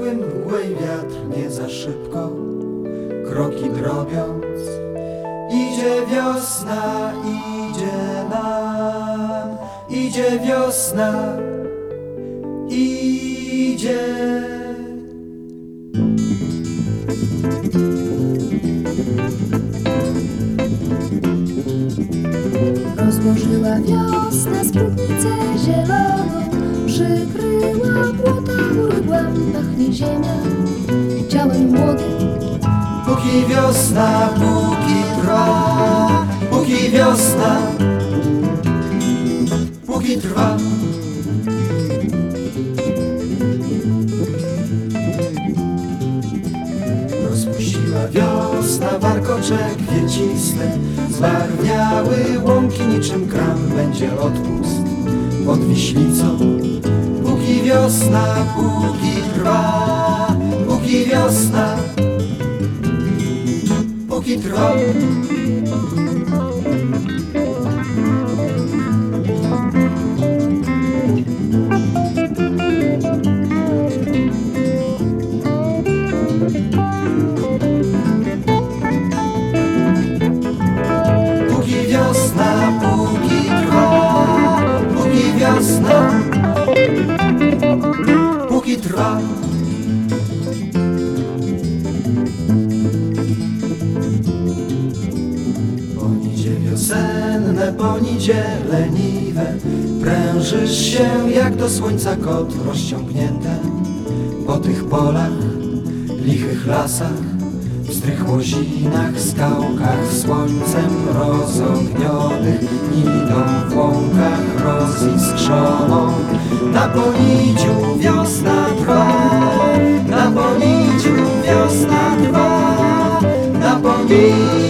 Zgasły mgły i wiatr nie za szybko, kroki drobiąc. Idzie wiosna, idzie nam, idzie wiosna, idzie. Rozłożyła wiosna spódnicę zieloną, przykryła płota urygłam, pachnie ziemia ciałem młodym. Póki wiosna, póki trwa, póki wiosna, póki trwa. Rozpuściła wiosna warkocze kwieciste, zbarwiały łąki niczym kram, będzie odpust pod Wiślicą. Póki wiosna, póki trwa, póki wiosna, póki trwa. Póki wiosna, póki trwa, póki wiosna, póki trwa. Ponidzie wiosenne, ponidzie leniwe, prężysz się jak do słońca kot rozciągnięte. Po tych polach, lichych lasach, bzdrych łozinach, skałkach słońcem rozognionych, idą w łąkach roziskrzoną. Na poniciu wiosna trwa, na poniciu wiosna trwa, na poniciu.